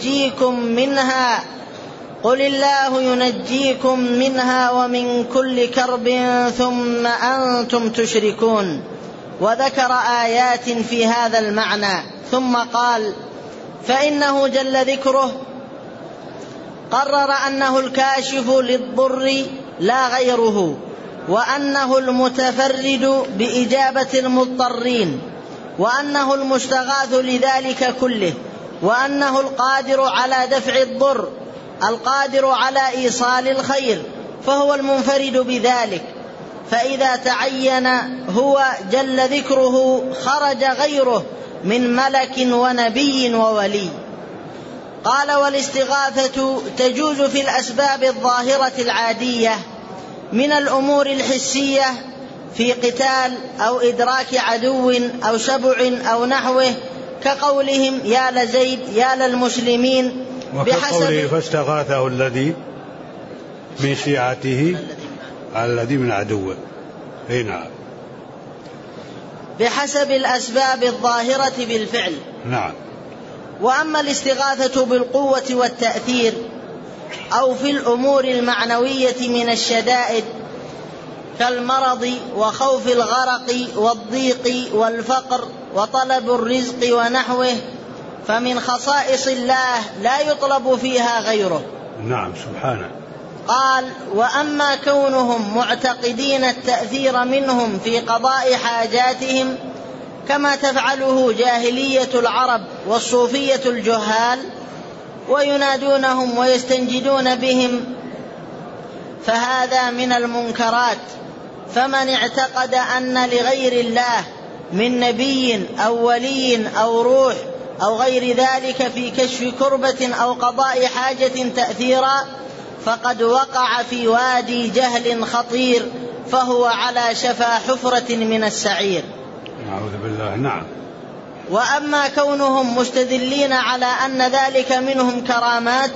ينجيكم منها ومن كل كرب ثم أنتم تشركون. وذكر آيات في هذا المعنى ثم قال فإنه جل ذكره قرر أنه الكاشف للضر لا غيره، وأنه المتفرد بإجابة المضطرين، وأنه المستغاث لذلك كله، وأنه القادر على دفع الضر، القادر على إيصال الخير، فهو المنفرد بذلك. فإذا تعين هو جل ذكره خرج غيره من ملك ونبي وولي. قال والاستغاثة تجوز في الأسباب الظاهرة العادية من الأمور الحسية في قتال أو إدراك عدو أو سبع أو نحوه، كقولهم يا لزيد يا للمسلمين، وكقوله فاستغاثه الذي من شيعته على الذي من عدوه. نعم. بحسب الأسباب الظاهرة بالفعل. نعم. وأما الاستغاثة بالقوة والتأثير أو في الأمور المعنوية من الشدائد كالمرض وخوف الغرق والضيق والفقر وطلب الرزق ونحوه، فمن خصائص الله لا يطلب فيها غيره. نعم سبحانه. قال وأما كونهم معتقدين التأثير منهم في قضاء حاجاتهم كما تفعله جاهلية العرب والصوفية الجهال وينادونهم ويستنجدون بهم، فهذا من المنكرات. فمن اعتقد أن لغير الله من نبي أو ولي أو روح أو غير ذلك في كشف كربة أو قضاء حاجة تأثيرا فقد وقع في وادي جهل خطير، فهو على شفا حفرة من السعير. نعوذ بالله. نعم. وأما كونهم مستدلين على أن ذلك منهم كرامات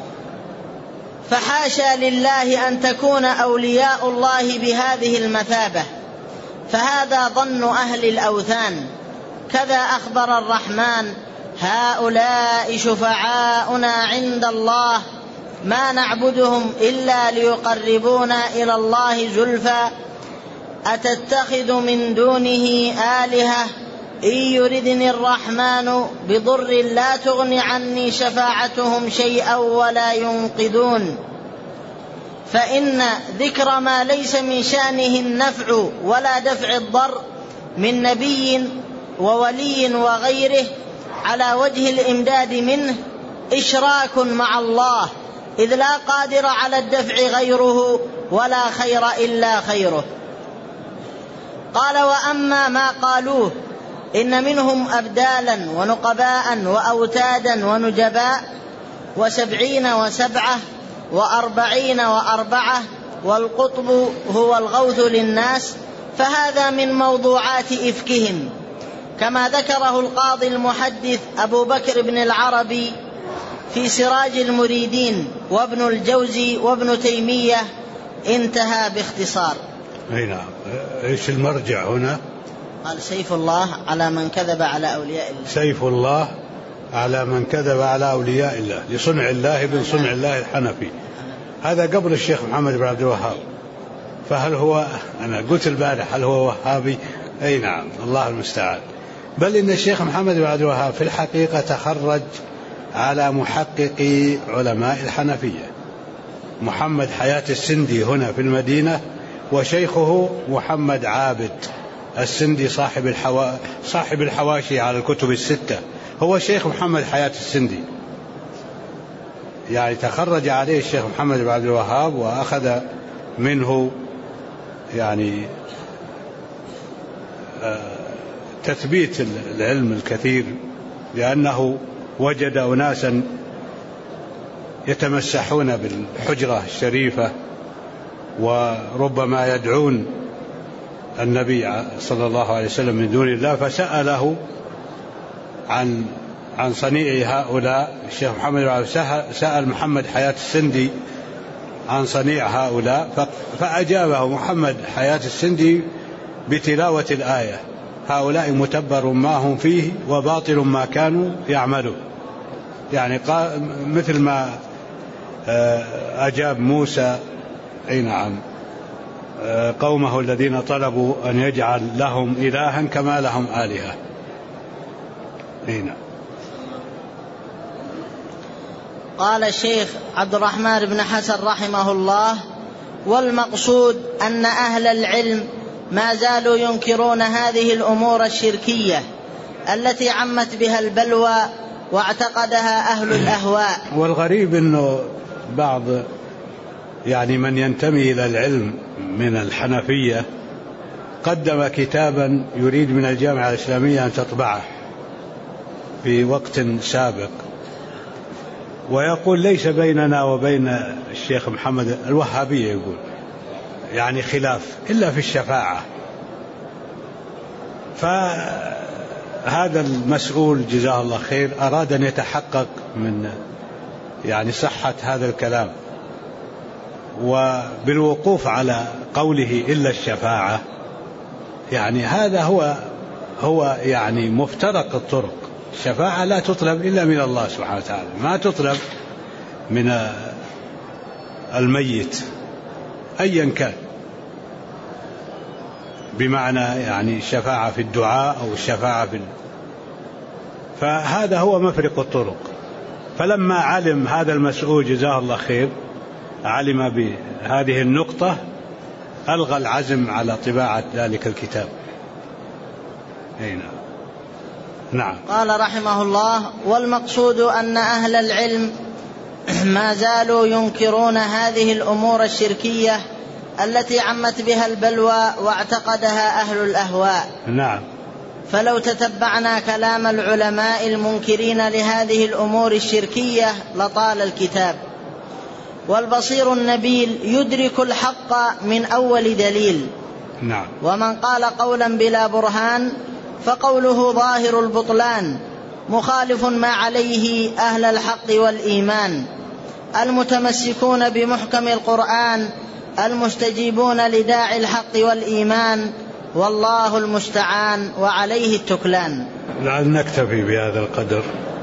فحاشا لله أن تكون أولياء الله بهذه المثابة، فهذا ظن أهل الأوثان. كذا أخبر الرحمن هؤلاء شفعاؤنا عند الله ما نعبدهم إلا ليقربونا إلى الله زلفى أتتخذ من دونه آلهة إن يردني الرحمن بضر لا تغن عني شفاعتهم شيئا ولا ينقذون. فإن ذكر ما ليس من شأنه النفع ولا دفع الضر من نبي وولي وغيره على وجه الإمداد منه إشراك مع الله، إذ لا قادر على الدفع غيره ولا خير إلا خيره. قال وأما ما قالوه إن منهم أبدالا ونقباء وأوتادا ونجباء 70 و7 و40 و4 والقطب هو الغوث للناس، فهذا من موضوعات إفكهم، كما ذكره القاضي المحدث أبو بكر بن العربي في سراج المريدين وابن الجوزي وابن تيمية. انتهى باختصار. نعم. ايش المرجع هنا؟ قال سيف الله على من كذب على أولياء الله. سيف الله على من كذب على أولياء الله لصنع الله بن صنع الله الحنفي. هذا قبل الشيخ محمد بن عبد الوهاب. فهل هو، أنا قلت البارح، هل هو وهابي؟ أي نعم، الله المستعان. بل إن الشيخ محمد بن عبد الوهاب في الحقيقة تخرج على محققي علماء الحنفية، محمد حياة السندي هنا في المدينة، وشيخه محمد عابد السندي صاحب الحواشي على الكتب الستة، هو شيخ محمد حياة السندي. يعني تخرج عليه الشيخ محمد بن عبد الوهاب وأخذ منه يعني تثبيت العلم الكثير، لأنه وجد أناسا يتمسحون بالحجرة الشريفة وربما يدعون النبي صلى الله عليه وسلم من دون الله، فسأله عن عن صنيع هؤلاء. الشيخ محمد بن عبد سأل محمد حياة السندي عن صنيع هؤلاء، فأجابه محمد حياة السندي بتلاوة الآية: هؤلاء متبر ما هم فيه وباطل ما كانوا يعملون. يعني مثل ما أجاب موسى قومه الذين طلبوا أن يجعل لهم إلها كما لهم آلهة. قال الشيخ عبد الرحمن بن حسن رحمه الله: والمقصود أن أهل العلم ما زالوا ينكرون هذه الأمور الشركية التي عمت بها البلوى واعتقدها أهل الأهواء. والغريب أنه بعض من ينتمي إلى العلم من الحنفية قدم كتابا يريد من الجامعة الإسلامية أن تطبعه في وقت سابق، ويقول ليس بيننا وبين الشيخ محمد الوهابية يقول خلاف إلا في الشفاعة. فهذا المسؤول جزاه الله خير أراد أن يتحقق من صحة هذا الكلام، وبالوقوف على قوله إلا الشفاعة هذا هو مفترق الطرق. الشفاعة لا تطلب إلا من الله سبحانه وتعالى، ما تطلب من الميت أيا كان، بمعنى الشفاعة في الدعاء أو الشفاعة فهذا هو مفرق الطرق. فلما علم هذا المسؤول جزاه الله خير، علم بهذه النقطة، ألغى العزم على طباعة ذلك الكتاب. نعم. قال رحمه الله: والمقصود أن أهل العلم ما زالوا ينكرون هذه الأمور الشركية التي عمت بها البلوى واعتقدها أهل الأهواء. نعم. فلو تتبعنا كلام العلماء المنكرين لهذه الأمور الشركية لطال الكتاب. والبصير النبيل يدرك الحق من أول دليل. نعم. ومن قال قولا بلا برهان فقوله ظاهر البطلان، مخالف ما عليه أهل الحق والإيمان، المتمسكون بمحكم القرآن، المستجيبون لداعي الحق والإيمان، والله المستعان وعليه التكلان. لعل نكتفي بهذا القدر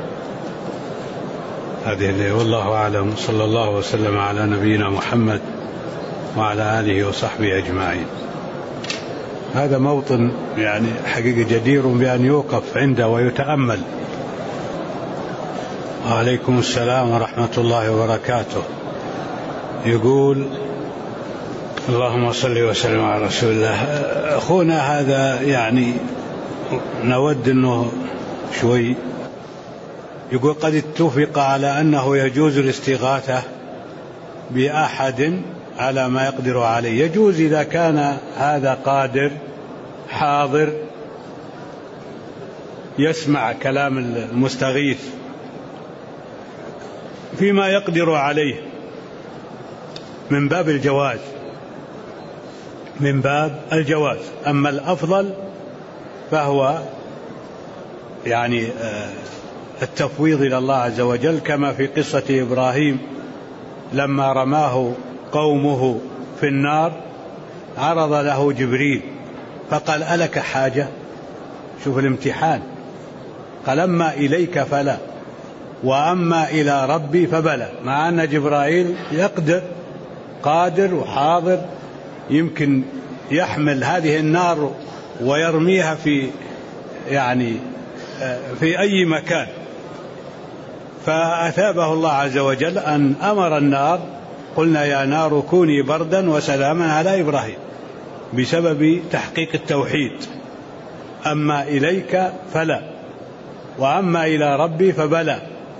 هذه، والله أعلم. صلى الله وسلم على نبينا محمد وعلى آله وصحبه أجمعين. هذا موطن حقيقة جدير بأن يوقف عنده ويتأمل. وعليكم السلام ورحمة الله وبركاته. يقول: اللهم صل وسلم على رسول الله. أخونا هذا نود أنه شوي يقول: قد اتفق على أنه يجوز الاستغاثة بأحد على ما يقدر عليه. يجوز إذا كان هذا قادر حاضر يسمع كلام المستغيث فيما يقدر عليه، من باب الجواز، من باب الجواز. أما الأفضل فهو التفويض إلى الله عز وجل، كما في قصة إبراهيم لما رماه قومه في النار عرض له جبريل فقال: ألك حاجة؟ شوف الامتحان. قال: أما إليك فلا، وأما إلى ربي فبلى. مع أن جبرائيل قادر وحاضر، يمكن يحمل هذه النار ويرميها في أي مكان. فأثابه الله عز وجل أن أمر النار: قلنا يا نار كوني بردا وسلاما على إبراهيم، بسبب تحقيق التوحيد. أما إليك فلا، وأما إلى ربي فبلى.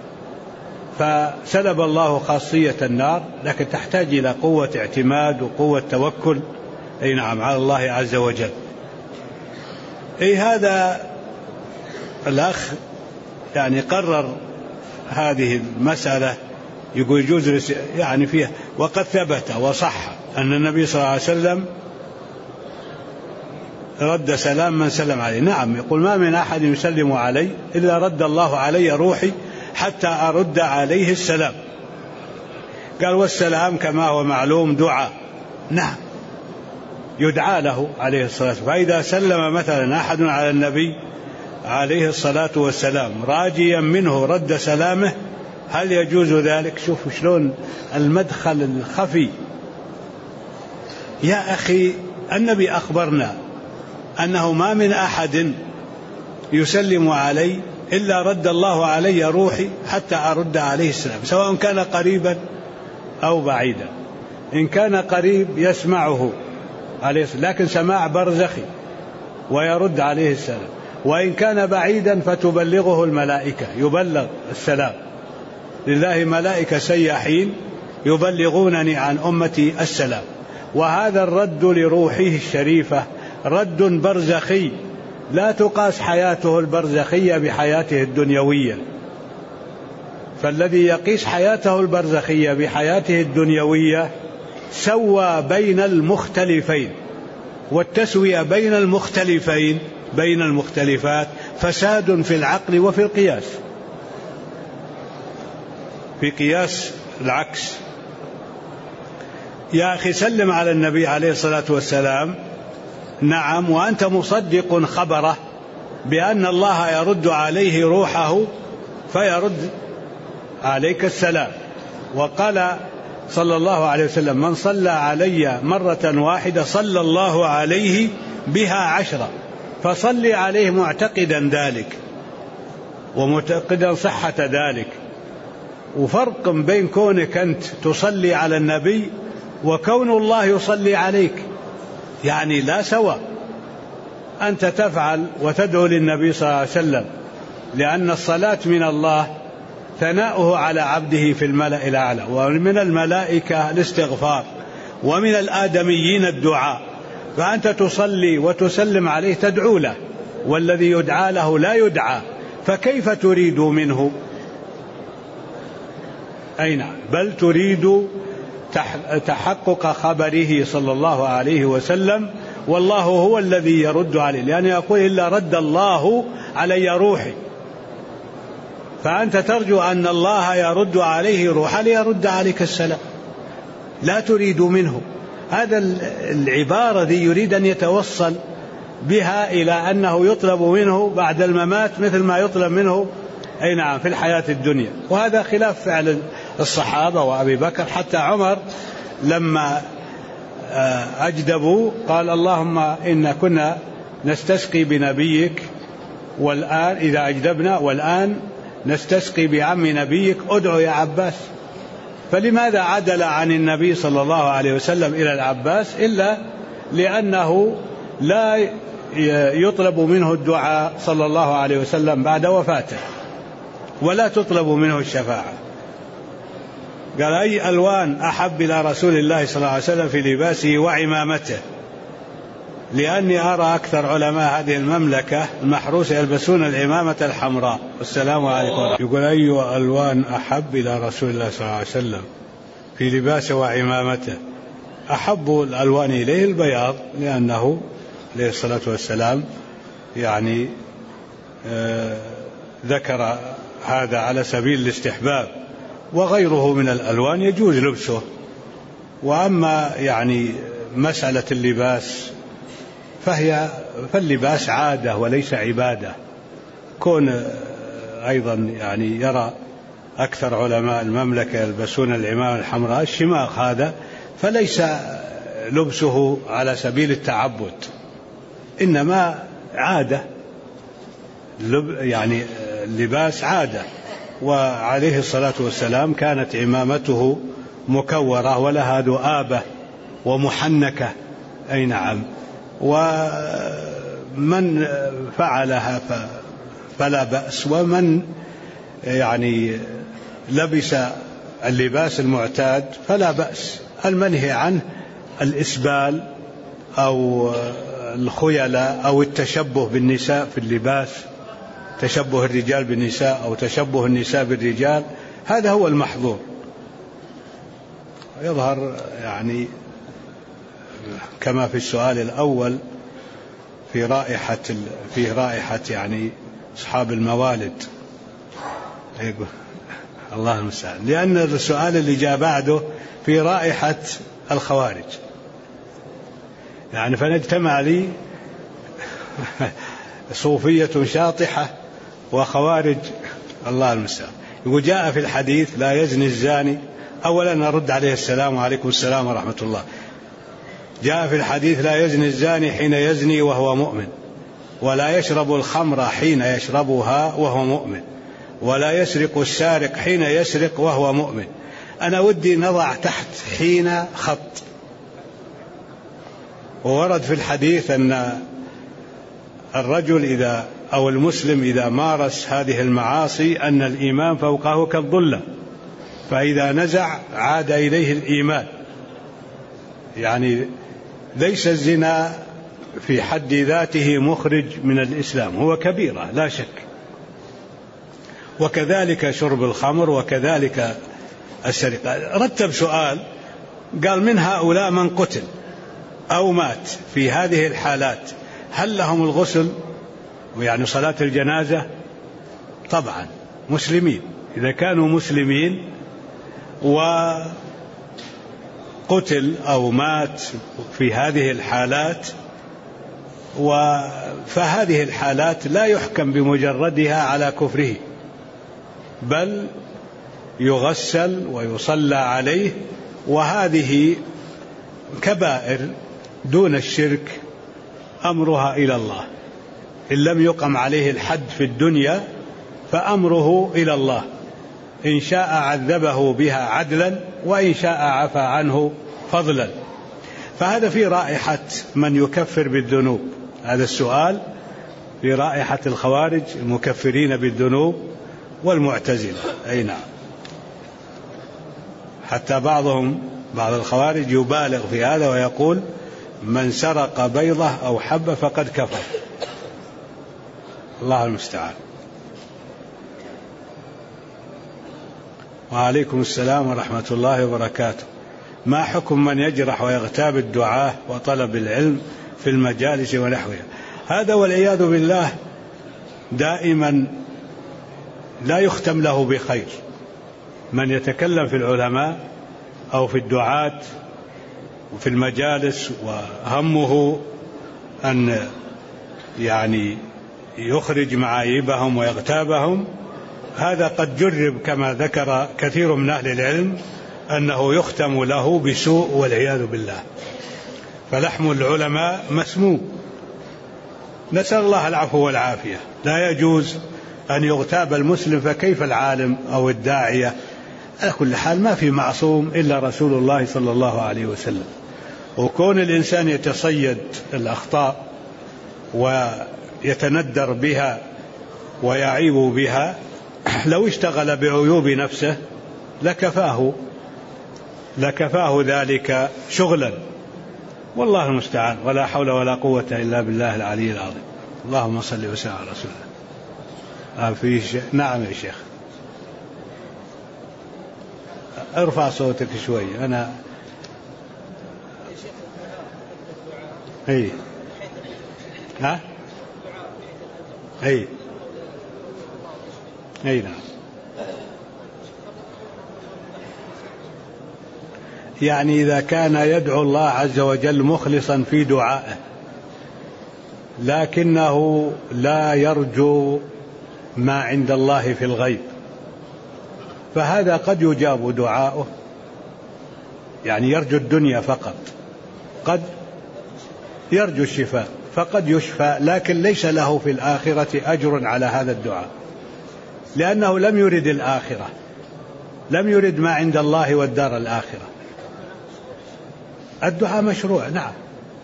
فسلب الله خاصية النار، لكن تحتاج إلى قوة اعتماد وقوة توكل على الله عز وجل. هذا الأخ قرر هذه المسألة، يقول يجوز فيها. وقد ثبت وصح أن النبي صلى الله عليه وسلم رد سلام من سلم عليه. نعم، يقول ما من أحد يسلم علي إلا رد الله علي روحي حتى أرد عليه السلام. قال والسلام كما هو معلوم دعاء. نعم، يدعى له عليه الصلاة والسلام. فإذا سلم مثلا أحد على النبي عليه الصلاة والسلام راجيا منه رد سلامه، هل يجوز ذلك؟ شوفوا شلون المدخل الخفي. يا أخي النبي أخبرنا أنه ما من أحد يسلم علي إلا رد الله علي روحي حتى أرد عليه السلام، سواء كان قريبا أو بعيدا. إن كان قريب يسمعه عليه السلام لكن سماع برزخي ويرد عليه السلام، وإن كان بعيدا فتبلغه الملائكة، يبلغ السلام. لله ملائكة سياحين يبلغونني عن أمتي السلام. وهذا الرد لروحه الشريفة رد برزخي، لا تقاس حياته البرزخية بحياته الدنيوية. فالذي يقيس حياته البرزخية بحياته الدنيوية سوى بين المختلفين، والتسوية بين المختلفين بين المختلفات فساد في العقل وفي القياس. في قياس العكس. يا أخي سلم على النبي عليه الصلاة والسلام، نعم، وأنت مصدق خبره بأن الله يرد عليه روحه فيرد عليك السلام. وقال صلى الله عليه وسلم من صلى علي مرة واحدة صلى الله عليه بها 10. فصلي عليه معتقدا ذلك ومعتقدا صحة ذلك. وفرق بين كونك أنت تصلي على النبي وكون الله يصلي عليك، يعني لا سواء. أنت تفعل وتدعو للنبي صلى الله عليه وسلم، لأن الصلاة من الله ثناؤه على عبده في الملأ الأعلى، ومن الملائكة الاستغفار، ومن الآدميين الدعاء. فأنت تصلي وتسلم عليه تدعو له، والذي يدعى له لا يدعى، فكيف تريد منه؟ أين؟ بل تريد تحقق خبره صلى الله عليه وسلم، والله هو الذي يرد عليه، لأنه يقول إلا رد الله علي روحي. فأنت ترجو أن الله يرد عليه روحه ليرد عليك السلام، لا تريد منه. هذا العبارة دي يريد أن يتوصل بها إلى أنه يطلب منه بعد الممات مثل ما يطلب منه أي نعم في الحياة الدنيا. وهذا خلاف فعل الصحابة وأبي بكر. حتى عمر لما أجدبوا قال اللهم إن كنا نستسقي بنبيك، والآن إذا أجدبنا والآن نستسقي بعم نبيك، أدعو يا عباس. فلماذا عدل عن النبي صلى الله عليه وسلم إلى العباس؟ إلا لأنه لا يطلب منه الدعاء صلى الله عليه وسلم بعد وفاته، ولا تطلب منه الشفاعة. قال أي ألوان أحب إلى رسول الله صلى الله عليه وسلم في لباسه وعمامته، لأني أرى أكثر علماء هذه المملكة المحروسة يلبسون العمامة الحمراء. والسلام عليكم. يقول أي ألوان أحب إلى رسول الله صلى الله عليه وسلم في لباسه وعمامته؟ أحب الألوان إليه البياض، لأنه عليه الصلاة والسلام يعني ذكر هذا على سبيل الاستحباب، وغيره من الألوان يجوز لبسه. وأما يعني مسألة اللباس فاللباس عادة وليس عبادة. كون أيضا يعني يرى أكثر علماء المملكة يلبسون العمامة الحمراء الشماغ هذا، فليس لبسه على سبيل التعبد، إنما عادة، يعني اللباس عادة. وعليه الصلاة والسلام كانت عمامته مكورة ولها ذؤابة ومحنكة أي نعم، ومن فعلها فلا بأس، ومن يعني لبس اللباس المعتاد فلا بأس. المنهي عنه الإسبال أو الخيلاء أو التشبه بالنساء في اللباس، تشبه الرجال بالنساء أو تشبه النساء بالرجال، هذا هو المحظور. يظهر يعني كما في السؤال الأول في رائحة يعني أصحاب الموالد. الله المستعان، لأن السؤال اللي جاء بعده في رائحة الخوارج، يعني فنجتمع لي صوفية شاطحة وخوارج. الله المستعان. يقول جاء في الحديث لا يزني الزاني، أولا نرد عليه السلام وعليكم السلام ورحمة الله. جاء في الحديث لا يزني الزاني حين يزني وهو مؤمن، ولا يشرب الخمر حين يشربها وهو مؤمن، ولا يسرق السارق حين يسرق وهو مؤمن. أنا ودي نضع تحت حين خط. وورد في الحديث أن الرجل أو المسلم إذا مارس هذه المعاصي أن الإيمان فوقه كالظلة، فإذا نزع عاد إليه الإيمان. يعني ليس الزنا في حد ذاته مخرج من الإسلام، هو كبيرة لا شك، وكذلك شرب الخمر وكذلك السرقة. رتب سؤال قال من هؤلاء من قتل أو مات في هذه الحالات هل لهم الغسل ويعني صلاة الجنازة؟ طبعا مسلمين، إذا كانوا مسلمين وقتل أو مات في هذه الحالات فهذه الحالات لا يحكم بمجردها على كفره، بل يغسل ويصلى عليه، وهذه كبائر دون الشرك أمرها إلى الله. إن لم يقم عليه الحد في الدنيا فأمره إلى الله، إن شاء عذبه بها عدلا وإن شاء عفى عنه فضلا. فهذا في رائحة من يكفر بالذنوب. هذا السؤال في رائحة الخوارج المكفرين بالذنوب والمعتزلة. أي نعم، حتى بعض الخوارج يبالغ في هذا ويقول من سرق بيضة أو حبة فقد كفر. الله المستعان. وعليكم السلام ورحمة الله وبركاته. ما حكم من يجرح ويغتاب الدعاة وطلب العلم في المجالس ونحوها؟ هذا والعياذ بالله دائما لا يختم له بخير. من يتكلم في العلماء أو في الدعاة وفي المجالس وهمه أن يعني يخرج معايبهم ويغتابهم، هذا قد جرب كما ذكر كثير من أهل العلم أنه يختم له بسوء والعياذ بالله. فلحم العلماء مسموم، نسأل الله العفو والعافية. لا يجوز أن يغتاب المسلم، فكيف العالم أو الداعية؟ على كل حال ما في معصوم إلا رسول الله صلى الله عليه وسلم، وكون الإنسان يتصيد الأخطاء ويتندر بها ويعيب بها، لو اشتغل بعيوب نفسه لكفاه ذلك شغلا. والله المستعان، ولا حول ولا قوة إلا بالله العلي العظيم. اللهم صل وسلم على رسول الله. نعم يا شيخ، ارفع صوتك شوي. أنا نعم. يعني إذا كان يدعو الله عز وجل مخلصا في دعائه لكنه لا يرجو ما عند الله في الغيب، فهذا قد يجاب دعاؤه، يعني يرجو الدنيا فقط، قد يرجو الشفاء فقد يشفى، لكن ليس له في الآخرة أجر على هذا الدعاء، لأنه لم يرد الآخرة، لم يرد ما عند الله والدار الآخرة. الدعاء مشروع نعم،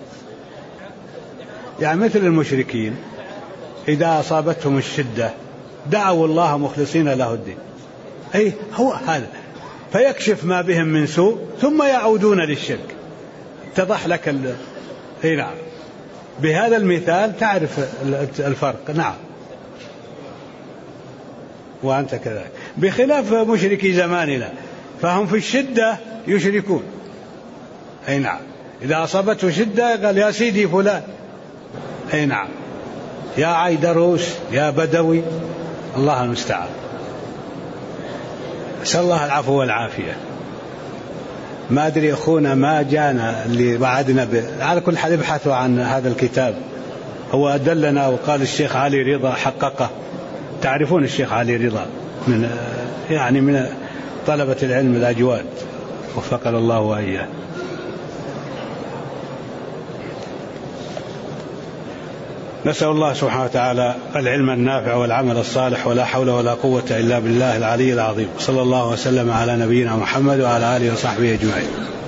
يعني مثل المشركين إذا أصابتهم الشدة دعوا الله مخلصين له الدين. هو هذا، فيكشف ما بهم من سوء ثم يعودون للشرك. اتضح لك نعم، بهذا المثال تعرف الفرق. نعم، وأنت كذلك، بخلاف مشركي زماننا فهم في الشدة يشركون. نعم، إذا أصابته شدة قال يا سيدي فلان، أي نعم، يا عيدروس يا بدوي، الله المستعان. أسأل الله العفو والعافية. ما أدري أخونا ما جانا اللي وعدنا على كل حال ابحثوا عن هذا الكتاب، هو أدلنا وقال الشيخ علي رضا حققه. تعرفون الشيخ علي رضا من طلبة العلم الأجواد، وفقنا الله وإياه. نسأل الله سبحانه وتعالى العلم النافع والعمل الصالح، ولا حول ولا قوة إلا بالله العلي العظيم. صلى الله وسلم على نبينا محمد وعلى آله وصحبه أجمعين.